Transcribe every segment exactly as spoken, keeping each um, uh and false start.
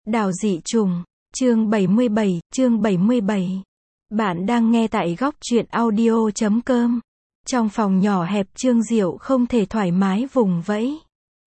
Đảo dị trùng, chương bảy mươi bảy, chương bảy mươi bảy. Bạn đang nghe tại góc truyện audio chấm com. Trong phòng nhỏ hẹp Trương Diệu không thể thoải mái vùng vẫy.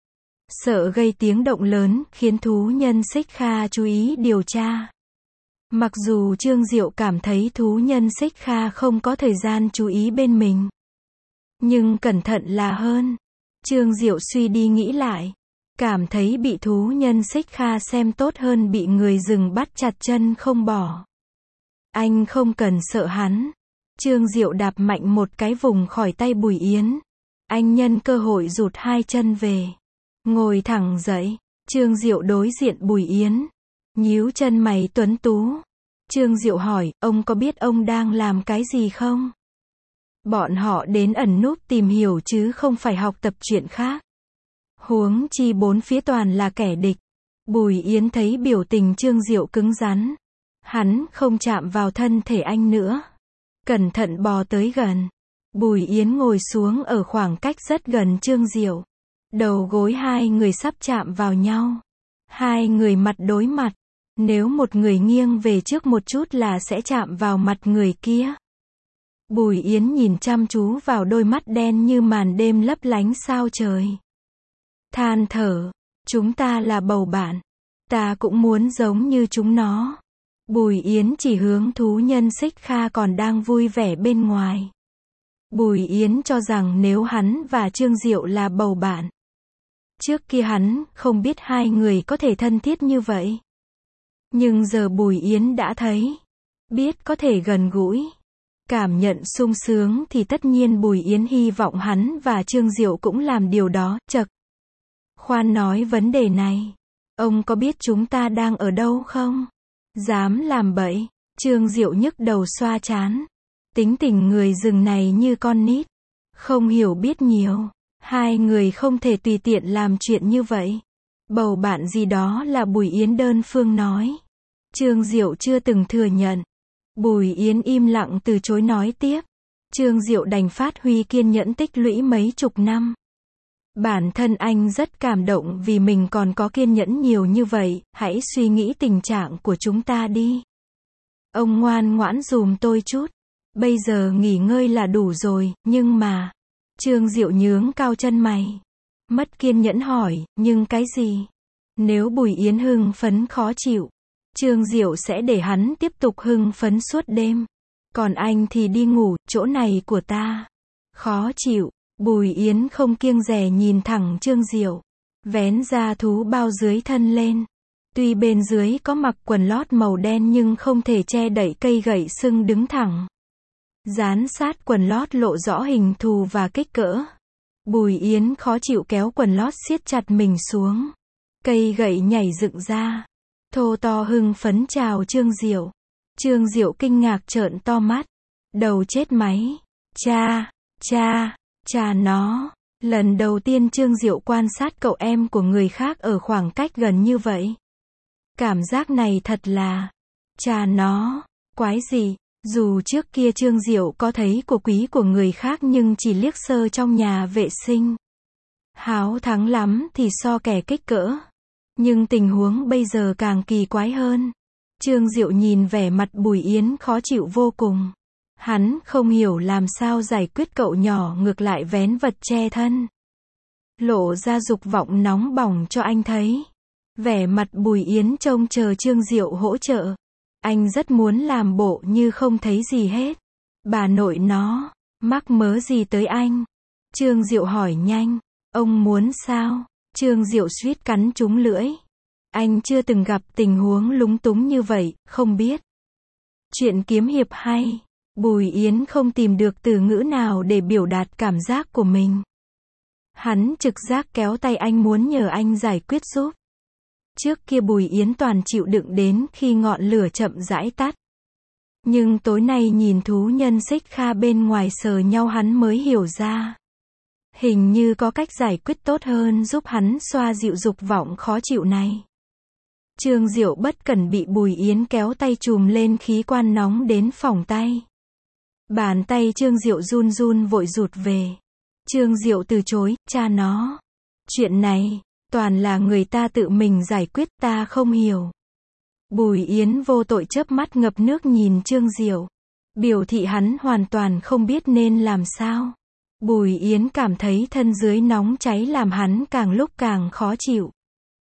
Sợ gây tiếng động lớn, khiến thú nhân Xích Kha chú ý điều tra. Mặc dù Trương Diệu cảm thấy thú nhân Xích Kha không có thời gian chú ý bên mình. Nhưng cẩn thận là hơn. Trương Diệu suy đi nghĩ lại. Cảm thấy bị thú nhân Xích Kha xem tốt hơn bị người rừng bắt chặt chân không bỏ. Anh không cần sợ hắn. Trương Diệu đạp mạnh một cái vùng khỏi tay Bùi Yến. Anh nhân cơ hội rụt hai chân về. Ngồi thẳng dậy. Trương Diệu đối diện Bùi Yến. Nhíu chân mày tuấn tú. Trương Diệu hỏi, ông có biết ông đang làm cái gì không? Bọn họ đến ẩn núp tìm hiểu chứ không phải học tập chuyện khác. Huống chi bốn phía toàn là kẻ địch. Bùi Yến thấy biểu tình Trương Diệu cứng rắn. Hắn không chạm vào thân thể anh nữa. Cẩn thận bò tới gần. Bùi Yến ngồi xuống ở khoảng cách rất gần Trương Diệu. Đầu gối hai người sắp chạm vào nhau. Hai người mặt đối mặt. Nếu một người nghiêng về trước một chút là sẽ chạm vào mặt người kia. Bùi Yến nhìn chăm chú vào đôi mắt đen như màn đêm lấp lánh sao trời. Than thở, chúng ta là bầu bạn. Ta cũng muốn giống như chúng nó. Bùi Yến chỉ hướng thú nhân Xích Kha còn đang vui vẻ bên ngoài. Bùi Yến cho rằng nếu hắn và Trương Diệu là bầu bạn. Trước kia hắn không biết hai người có thể thân thiết như vậy. Nhưng giờ Bùi Yến đã thấy. Biết có thể gần gũi. Cảm nhận sung sướng thì tất nhiên Bùi Yến hy vọng hắn và Trương Diệu cũng làm điều đó. Chậc. Khoan nói vấn đề này. Ông có biết chúng ta đang ở đâu không? Dám làm bậy. Trương Diệu nhức đầu xoa trán. Tính tình người rừng này như con nít. Không hiểu biết nhiều. Hai người không thể tùy tiện làm chuyện như vậy. Bầu bạn gì đó là Bùi Yến đơn phương nói. Trương Diệu chưa từng thừa nhận. Bùi Yến im lặng từ chối nói tiếp. Trương Diệu đành phát huy kiên nhẫn tích lũy mấy chục năm. Bản thân anh rất cảm động vì mình còn có kiên nhẫn nhiều như vậy, hãy suy nghĩ tình trạng của chúng ta đi. Ông ngoan ngoãn dùm tôi chút. Bây giờ nghỉ ngơi là đủ rồi, nhưng mà... Trương Diệu nhướng cao chân mày. Mất kiên nhẫn hỏi, nhưng cái gì? Nếu Bùi Yến hưng phấn khó chịu, Trương Diệu sẽ để hắn tiếp tục hưng phấn suốt đêm. Còn anh thì đi ngủ, chỗ này của ta. Khó chịu. Bùi Yến không kiêng dè nhìn thẳng Trương Diệu. Vén ra thú bao dưới thân lên. Tuy bên dưới có mặc quần lót màu đen nhưng không thể che đậy cây gậy sưng đứng thẳng. Dán sát quần lót lộ rõ hình thù và kích cỡ. Bùi Yến khó chịu kéo quần lót siết chặt mình xuống. Cây gậy nhảy dựng ra. Thô to hưng phấn chào Trương Diệu. Trương Diệu kinh ngạc trợn to mắt. Đầu chết máy. Cha, cha, cha nó. Lần đầu tiên Trương Diệu quan sát cậu em của người khác ở khoảng cách gần như vậy. Cảm giác này thật là... Cha nó. Quái gì? Dù trước kia Trương Diệu có thấy của quý của người khác nhưng chỉ liếc sơ trong nhà vệ sinh. Háo thắng lắm thì so kẻ kích cỡ. Nhưng tình huống bây giờ càng kỳ quái hơn. Trương Diệu nhìn vẻ mặt Bùi Yến khó chịu vô cùng. Hắn không hiểu làm sao giải quyết cậu nhỏ ngược lại vén vật che thân. Lộ ra dục vọng nóng bỏng cho anh thấy. Vẻ mặt Bùi Yến trông chờ Trương Diệu hỗ trợ. Anh rất muốn làm bộ như không thấy gì hết. Bà nội nó, mắc mớ gì tới anh? Trương Diệu hỏi nhanh. Ông muốn sao? Trương Diệu suýt cắn trúng lưỡi. Anh chưa từng gặp tình huống lúng túng như vậy, không biết. Chuyện kiếm hiệp hay. Bùi Yến không tìm được từ ngữ nào để biểu đạt cảm giác của mình. Hắn trực giác kéo tay anh muốn nhờ anh giải quyết giúp. Trước kia Bùi Yến toàn chịu đựng đến khi ngọn lửa chậm rãi tắt. Nhưng tối nay nhìn thú nhân Xích Kha bên ngoài sờ nhau hắn mới hiểu ra. Hình như có cách giải quyết tốt hơn giúp hắn xoa dịu dục vọng khó chịu này. Trương Diệu bất cẩn bị Bùi Yến kéo tay chùm lên khí quan nóng đến phỏng tay. Bàn tay Trương Diệu run run vội rụt về. Trương Diệu từ chối, cha nó. Chuyện này, toàn là người ta tự mình giải quyết ta không hiểu. Bùi Yến vô tội chớp mắt ngập nước nhìn Trương Diệu, biểu thị hắn hoàn toàn không biết nên làm sao. Bùi Yến cảm thấy thân dưới nóng cháy làm hắn càng lúc càng khó chịu.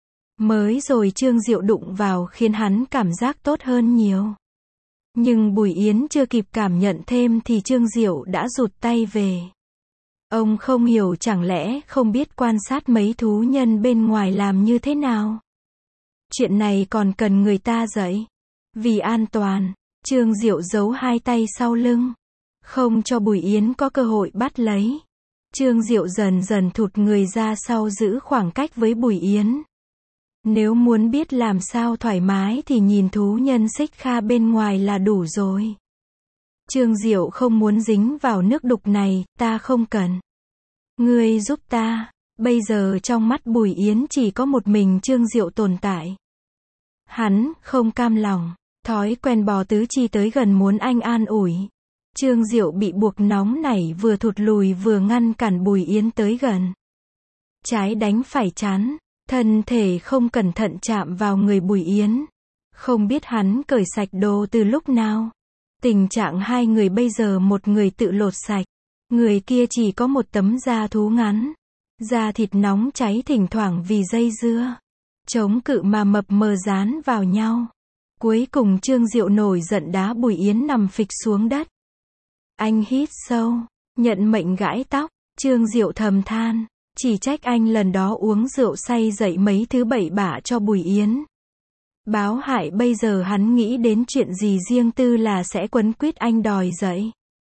Mới rồi Trương Diệu đụng vào khiến hắn cảm giác tốt hơn nhiều. Nhưng Bùi Yến chưa kịp cảm nhận thêm thì Trương Diệu đã rụt tay về. Ông không hiểu chẳng lẽ không biết quan sát mấy thú nhân bên ngoài làm như thế nào. Chuyện này còn cần người ta dạy. Vì an toàn, Trương Diệu giấu hai tay sau lưng, không cho Bùi Yến có cơ hội bắt lấy. Trương Diệu dần dần thụt người ra sau giữ khoảng cách với Bùi Yến. Nếu muốn biết làm sao thoải mái thì nhìn thú nhân xích kha bên ngoài là đủ rồi. Trương Diệu không muốn dính vào nước đục này, ta không cần. Ngươi giúp ta. Bây giờ trong mắt Bùi Yến chỉ có một mình Trương Diệu tồn tại. Hắn không cam lòng, thói quen bò tứ chi tới gần muốn anh an ủi. Trương Diệu bị buộc nóng nảy vừa thụt lùi vừa ngăn cản Bùi Yến tới gần. Trái đánh phải chán, thân thể không cẩn thận chạm vào người Bùi Yến. Không biết hắn cởi sạch đồ từ lúc nào. Tình trạng hai người bây giờ một người tự lột sạch, người kia chỉ có một tấm da thú ngắn. Da thịt nóng cháy thỉnh thoảng vì dây dưa, chống cự mà mập mờ dán vào nhau. Cuối cùng Trương Diệu nổi giận đá Bùi Yến nằm phịch xuống đất. Anh hít sâu, nhận mệnh gãi tóc. Trương Diệu thầm than, chỉ trách anh lần đó uống rượu say dậy mấy thứ bậy bạ cho Bùi Yến. Báo hại bây giờ hắn nghĩ đến chuyện gì riêng tư là sẽ quấn quýt anh đòi dậy.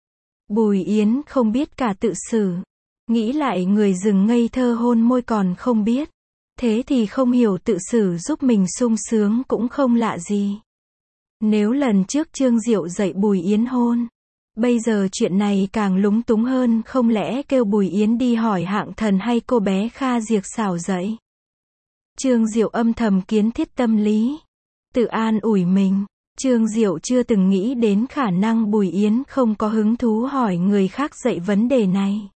Bùi Yến không biết cả tự xử. Nghĩ lại người rừng ngây thơ hôn môi còn không biết. Thế thì không hiểu tự xử giúp mình sung sướng cũng không lạ gì. Nếu lần trước Trương Diệu dạy Bùi Yến hôn, bây giờ chuyện này càng lúng túng hơn, không lẽ kêu Bùi Yến đi hỏi Hạng Thần hay cô bé Kha Diệc xảo dạy. Trương Diệu âm thầm kiến thiết tâm lý, tự an ủi mình. Trương Diệu chưa từng nghĩ đến khả năng Bùi Yến không có hứng thú hỏi người khác dạy vấn đề này.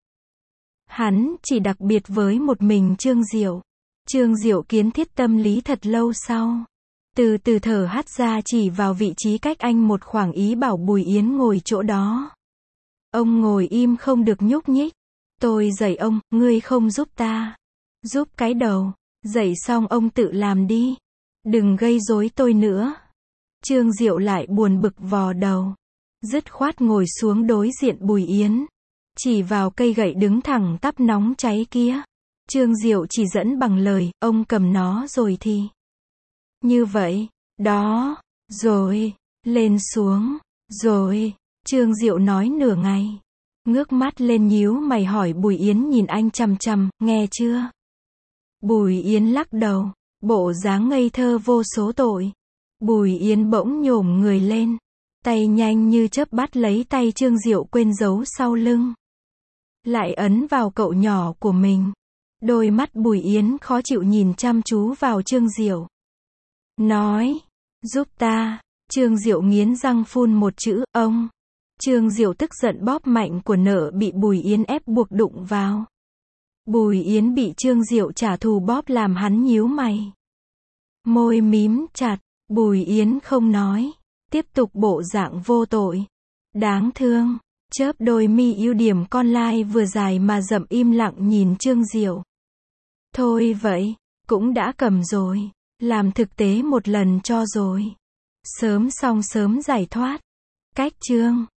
Hắn chỉ đặc biệt với một mình Trương Diệu. Trương Diệu kiến thiết tâm lý thật lâu sau. Từ từ thở hắt ra chỉ vào vị trí cách anh một khoảng, ý bảo Bùi Yến ngồi chỗ đó. Ông ngồi im không được nhúc nhích. Tôi dạy ông, ngươi không giúp ta. Giúp cái đầu. Dạy xong ông tự làm đi. Đừng gây rối tôi nữa. Trương Diệu lại buồn bực vò đầu. Dứt khoát ngồi xuống đối diện Bùi Yến. Chỉ vào cây gậy đứng thẳng tắp nóng cháy kia. Trương Diệu chỉ dẫn bằng lời, ông cầm nó rồi thì. Như vậy, đó, rồi, lên xuống, rồi. Trương Diệu nói nửa ngày. Ngước mắt lên nhíu mày hỏi Bùi Yến nhìn anh chằm chằm, nghe chưa? Bùi Yến lắc đầu, bộ dáng ngây thơ vô số tội. Bùi Yến bỗng nhổm người lên. Tay nhanh như chớp bắt lấy tay Trương Diệu quên giấu sau lưng. Lại ấn vào cậu nhỏ của mình. Đôi mắt Bùi Yến khó chịu nhìn chăm chú vào Trương Diệu. Nói, giúp ta. Trương Diệu nghiến răng phun một chữ, ông. Trương Diệu tức giận bóp mạnh của nợ bị Bùi Yến ép buộc đụng vào. Bùi Yến bị Trương Diệu trả thù bóp làm hắn nhíu mày. Môi mím chặt, Bùi Yến không nói. Tiếp tục bộ dạng vô tội. Đáng thương. Chớp đôi mi ưu điểm con lai vừa dài mà rậm im lặng nhìn Trương Diệu. Thôi vậy, cũng đã cầm rồi. Làm thực tế một lần cho rồi. Sớm xong sớm giải thoát. Cách chương